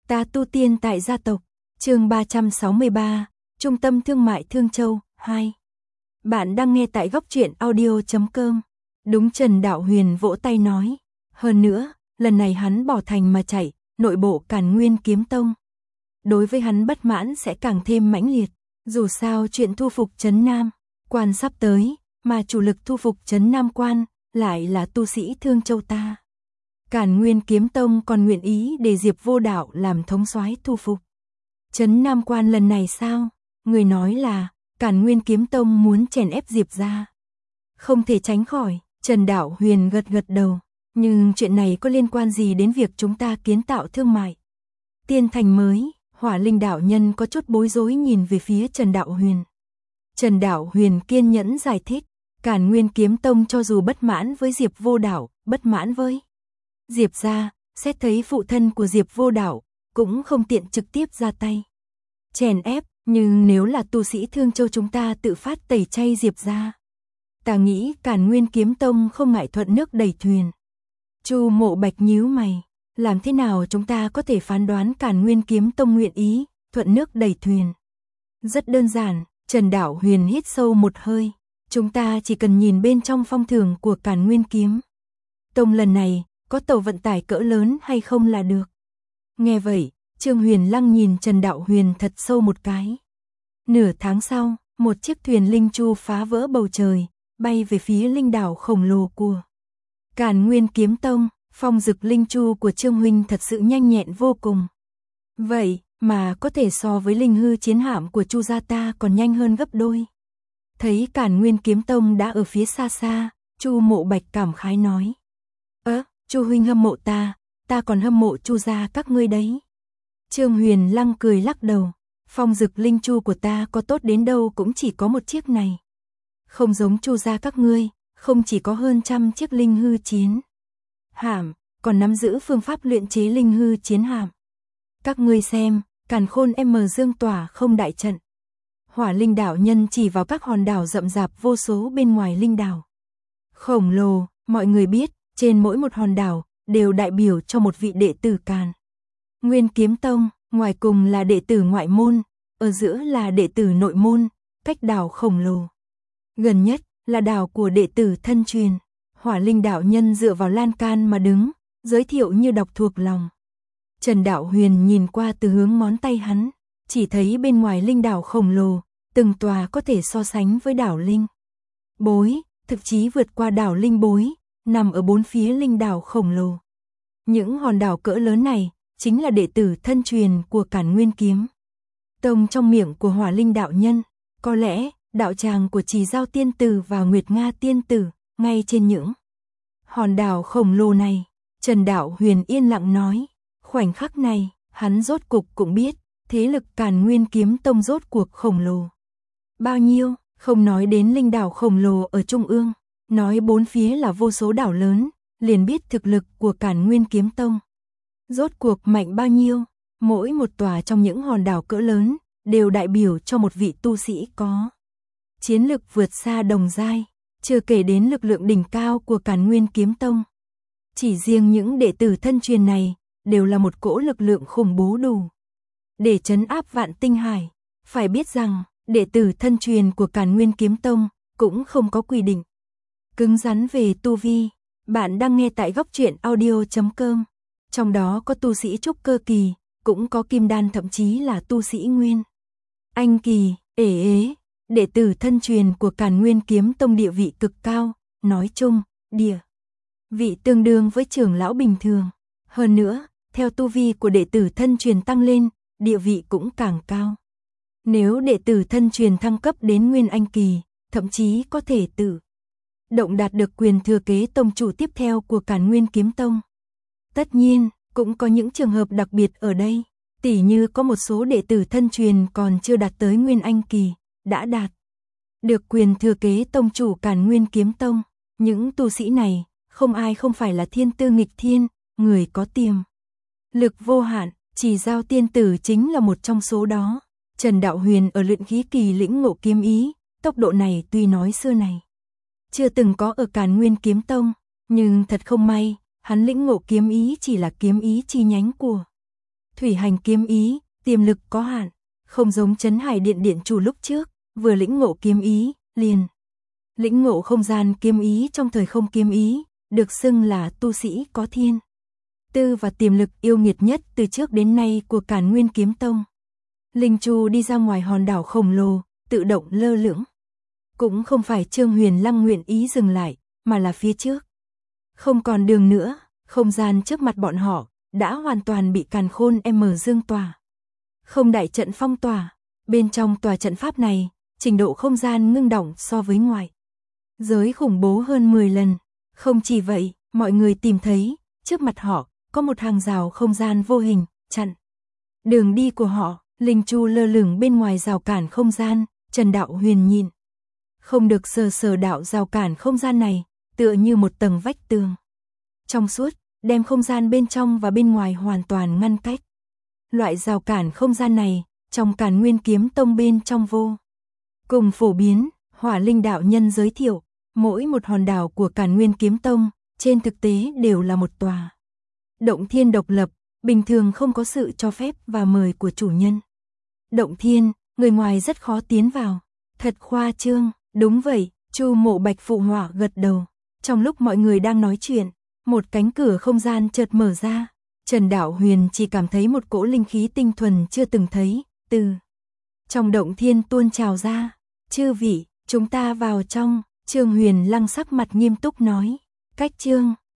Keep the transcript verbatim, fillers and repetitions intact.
Ta tu tiên tại gia tộc, chương ba trăm sáu mươi ba, Trung tâm Thương mại Thương Châu, hai. Bạn đang nghe tại góc truyện audio chấm com. Đúng, Trần Đạo Huyền vỗ tay nói. Hơn nữa, lần này hắn bỏ thành mà chạy, nội bộ Càn Nguyên Kiếm Tông. Đối với hắn bất mãn sẽ càng thêm mãnh liệt. Dù sao chuyện thu phục Trấn Nam Quan sắp tới, mà chủ lực thu phục Trấn Nam Quan lại là tu sĩ Thương Châu ta. Càn Nguyên Kiếm Tông còn nguyện ý để Diệp Vô Đạo làm thống soái thu phục Trấn Nam Quan lần này sao? Người nói là Càn Nguyên Kiếm Tông muốn chèn ép Diệp gia. Không thể tránh khỏi, Trần Đạo Huyền gật gật đầu. Nhưng chuyện này có liên quan gì đến việc chúng ta kiến tạo thương mại tiên thành mới? Hỏa Linh đạo nhân có chút bối rối nhìn về phía Trần Đạo Huyền. Trần Đạo Huyền kiên nhẫn giải thích. Càn Nguyên Kiếm Tông cho dù bất mãn với Diệp Vô Đạo, bất mãn với Diệp gia, xét thấy phụ thân của Diệp Vô Đạo, cũng không tiện trực tiếp ra tay chèn ép, nhưng nếu là tu sĩ Thương Châu chúng ta tự phát tẩy chay Diệp gia, ta nghĩ Càn Nguyên Kiếm Tông không ngại thuận nước đẩy thuyền. Chu Mộ Bạch nhíu mày, làm thế nào chúng ta có thể phán đoán Càn Nguyên Kiếm Tông nguyện ý thuận nước đẩy thuyền? Rất đơn giản, Trần Đạo Huyền hít sâu một hơi, chúng ta chỉ cần nhìn bên trong phong thưởng của Càn Nguyên Kiếm Tông lần này có tàu vận tải cỡ lớn hay không là được. Nghe vậy, Trương Huyền Lăng nhìn Trần Đạo Huyền thật sâu một cái. Nửa tháng sau, một chiếc thuyền linh chu phá vỡ bầu trời, bay về phía linh đảo khổng lồ của Càn Nguyên Kiếm Tông. Phong dực linh chu của Trương huynh thật sự nhanh nhẹn vô cùng. Vậy mà có thể so với linh hư chiến hạm của Chu gia ta còn nhanh hơn gấp đôi. Thấy Càn Nguyên Kiếm Tông đã ở phía xa xa, Chu Mộ Bạch cảm khái nói: "Ơ, Chu huynh hâm mộ ta, ta còn hâm mộ Chu gia các ngươi đấy." Trương Huyền Lăng cười lắc đầu, phong dực linh chu của ta có tốt đến đâu cũng chỉ có một chiếc này. Không giống Chu gia các ngươi, không chỉ có hơn trăm chiếc linh hư chiến hạm, còn nắm giữ phương pháp luyện chế linh hư chiến hạm. Các ngươi xem, Càn Khôn M Dương tỏa không đại trận. Hỏa Linh đạo nhân chỉ vào các hòn đảo rậm rạp vô số bên ngoài linh đảo khổng lồ, mọi người biết, trên mỗi một hòn đảo đều đại biểu cho một vị đệ tử Càn Nguyên Kiếm Tông, ngoài cùng là đệ tử ngoại môn, ở giữa là đệ tử nội môn, cách đảo khổng lồ gần nhất là đảo của đệ tử thân truyền. Hỏa Linh đạo nhân dựa vào lan can mà đứng, giới thiệu như đọc thuộc lòng. Trần Đạo Huyền nhìn qua từ hướng ngón tay hắn, chỉ thấy bên ngoài linh đảo khổng lồ, từng tòa có thể so sánh với đảo Linh Bối, thậm chí vượt qua đảo Linh Bối, nằm ở bốn phía linh đảo khổng lồ. Những hòn đảo cỡ lớn này chính là đệ tử thân truyền của Càn Nguyên Kiếm Tông trong miệng của Hỏa Linh đạo nhân. Có lẽ đạo tràng của Trì Giao tiên tử và Nguyệt Nga tiên tử ngay trên những hòn đảo khổng lồ này. Trần Đạo Huyền yên lặng nói, khoảnh khắc này, hắn rốt cục cũng biết, thế lực Càn Nguyên Kiếm Tông rốt cuộc khổng lồ bao nhiêu, không nói đến linh đảo khổng lồ ở trung ương, nói bốn phía là vô số đảo lớn, liền biết thực lực của Càn Nguyên Kiếm Tông rốt cuộc mạnh bao nhiêu. Mỗi một tòa trong những hòn đảo cỡ lớn đều đại biểu cho một vị tu sĩ có chiến lực vượt xa đồng giai. Chưa kể đến lực lượng đỉnh cao của Càn Nguyên Kiếm Tông. Chỉ riêng những đệ tử thân truyền này, đều là một cỗ lực lượng khủng bố đủ để trấn áp vạn tinh hải. Phải biết rằng, đệ tử thân truyền của Càn Nguyên Kiếm Tông cũng không có quy định cứng rắn về tu vi. Bạn đang nghe tại góc truyện audio chấm com. Trong đó có tu sĩ trúc cơ kỳ, cũng có kim đan, thậm chí là tu sĩ nguyên anh kỳ. Ể ế, đệ tử thân truyền của Càn Nguyên Kiếm Tông địa vị cực cao, nói chung, địa vị tương đương với trưởng lão bình thường. Hơn nữa, theo tu vi của đệ tử thân truyền tăng lên, địa vị cũng càng cao. Nếu đệ tử thân truyền thăng cấp đến nguyên anh kỳ, thậm chí có thể tự động đạt được quyền thừa kế tông chủ tiếp theo của Càn Nguyên Kiếm Tông. Tất nhiên, cũng có những trường hợp đặc biệt ở đây, tỉ như có một số đệ tử thân truyền còn chưa đạt tới nguyên anh kỳ, đã đạt được quyền thừa kế tông chủ Càn Nguyên Kiếm Tông. Những tu sĩ này, không ai không phải là thiên tư nghịch thiên, người có tiềm lực vô hạn. Trì Giao tiên tử chính là một trong số đó. Trần Đạo Huyền ở luyện khí kỳ lĩnh ngộ kiếm ý, tốc độ này tuy nói xưa này chưa từng có ở Càn Nguyên Kiếm Tông, nhưng thật không may, hắn lĩnh ngộ kiếm ý chỉ là kiếm ý chi nhánh của Thủy hành kiếm ý, tiềm lực có hạn, không giống Trấn Hải Điện điện chủ lúc trước, vừa lĩnh ngộ kiếm ý, liền lĩnh ngộ không gian kiếm ý trong thời không kiếm ý, được xưng là tu sĩ có thiên tư và tiềm lực yêu nghiệt nhất từ trước đến nay của Càn Nguyên Kiếm Tông. Linh Chu đi ra ngoài hòn đảo khổng lồ, tự động lơ lửng. Cũng không phải Trương Huyền Lăng nguyện ý dừng lại, mà là phía trước. Không còn đường nữa, không gian trước mặt bọn họ đã hoàn toàn bị Càn Khôn M dương tỏa. Không đại trận phong tỏa, bên trong tòa trận pháp này, trình độ không gian ngưng động so với ngoài giới khủng bố hơn mười lần. Không chỉ vậy, mọi người tìm thấy, trước mặt họ, có một hàng rào không gian vô hình, chặn đường đi của họ. Linh Chu lơ lửng bên ngoài rào cản không gian, Trần Đạo Huyền nhìn. Không được sờ sờ đạo rào cản không gian này, tựa như một tầng vách tường trong suốt, đem không gian bên trong và bên ngoài hoàn toàn ngăn cách. Loại rào cản không gian này, trong Càn Nguyên Kiếm Tông bên trong vô cùng phổ biến. Hỏa Linh đạo nhân giới thiệu, mỗi một hòn đảo của Càn Nguyên Kiếm Tông, trên thực tế đều là một tòa động thiên độc lập, bình thường không có sự cho phép và mời của chủ nhân. Động thiên, người ngoài rất khó tiến vào. Thật khoa trương, đúng vậy, Chu Mộ Bạch phụ họa gật đầu. Trong lúc mọi người đang nói chuyện, một cánh cửa không gian chợt mở ra. Trần Đạo Huyền chỉ cảm thấy một cỗ linh khí tinh thuần chưa từng thấy, từ trong động thiên tuôn trào ra. Chư vị, chúng ta vào trong. Trương Huyền Lăng sắc mặt nghiêm túc nói. Cách Trương